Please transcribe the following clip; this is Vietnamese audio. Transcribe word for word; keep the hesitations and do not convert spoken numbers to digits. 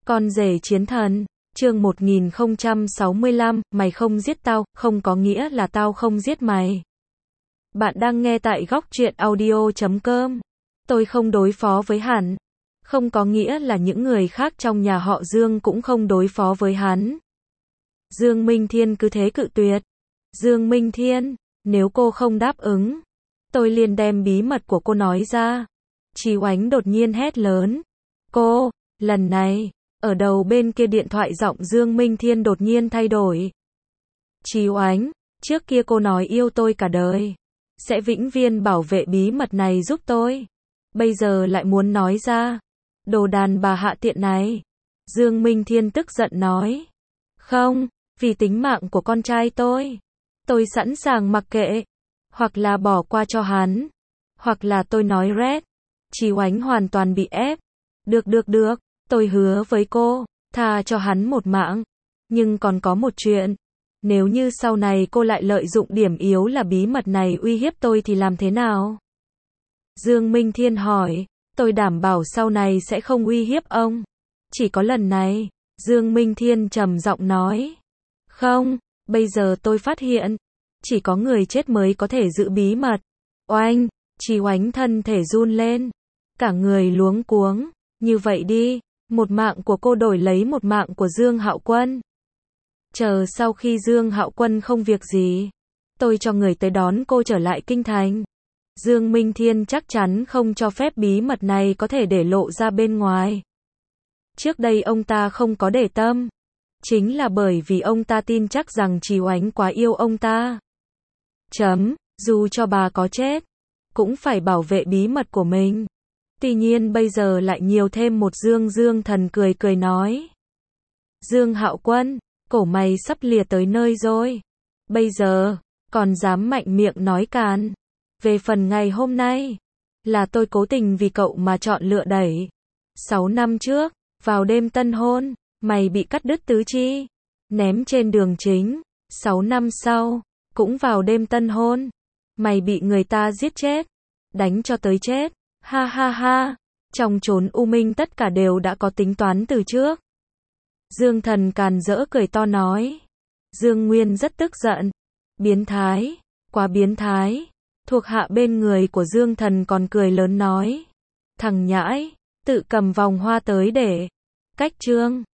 Con rể chiến thần, chương một nghìn không trăm sáu mươi lăm, mày không giết tao, không có nghĩa là tao không giết mày. Bạn đang nghe tại góc truyện audio chấm com. Tôi không đối phó với hắn. Không có nghĩa là những người khác trong nhà họ Dương cũng không đối phó với hắn. Dương Minh Thiên cứ thế cự tuyệt. Dương Minh Thiên, nếu cô không đáp ứng, tôi liền đem bí mật của cô nói ra. Chí Oánh đột nhiên hét lớn. Cô, lần này, ở đầu bên kia điện thoại giọng Dương Minh Thiên đột nhiên thay đổi. Chí Oánh, trước kia cô nói yêu tôi cả đời, sẽ vĩnh viễn bảo vệ bí mật này giúp tôi. Bây giờ lại muốn nói ra. Đồ đàn bà hạ tiện này. Dương Minh Thiên tức giận nói. Không, vì tính mạng của con trai tôi, tôi sẵn sàng mặc kệ. Hoặc là bỏ qua cho hắn, hoặc là tôi nói rét. Chí Oánh hoàn toàn bị ép. Được được được, tôi hứa với cô, tha cho hắn một mạng. Nhưng còn có một chuyện. Nếu như sau này cô lại lợi dụng điểm yếu là bí mật này uy hiếp tôi thì làm thế nào? Dương Minh Thiên hỏi. Tôi đảm bảo sau này sẽ không uy hiếp ông. Chỉ có lần này. Dương Minh Thiên trầm giọng nói. Không, bây giờ tôi phát hiện, chỉ có người chết mới có thể giữ bí mật. Oanh, Chí Oánh thân thể run lên. Cả người luống cuống. Như vậy đi, một mạng của cô đổi lấy một mạng của Dương Hạo Quân. Chờ sau khi Dương Hạo Quân không việc gì, tôi cho người tới đón cô trở lại kinh thành. Dương Minh Thiên chắc chắn không cho phép bí mật này có thể để lộ ra bên ngoài. Trước đây ông ta không có để tâm, chính là bởi vì ông ta tin chắc rằng Chí Oánh quá yêu ông ta. Chấm, dù cho bà có chết, cũng phải bảo vệ bí mật của mình. Tuy nhiên bây giờ lại nhiều thêm một Dương. Dương Thần cười cười nói. Dương Hạo Quân, cổ mày sắp lìa tới nơi rồi. Bây giờ, còn dám mạnh miệng nói càn. Về phần ngày hôm nay, là tôi cố tình vì cậu mà chọn lựa đẩy. Sáu năm trước, vào đêm tân hôn, mày bị cắt đứt tứ chi, ném trên đường chính. Sáu năm sau, cũng vào đêm tân hôn, mày bị người ta giết chết, đánh cho tới chết. Ha ha ha, trong chốn u minh tất cả đều đã có tính toán từ trước. Dương Thần càn rỡ cười to nói. Dương Nguyên rất tức giận. Biến thái, quá biến thái. Thuộc hạ bên người của Dương Thần còn cười lớn nói. Thằng nhãi, tự cầm vòng hoa tới để cách chương.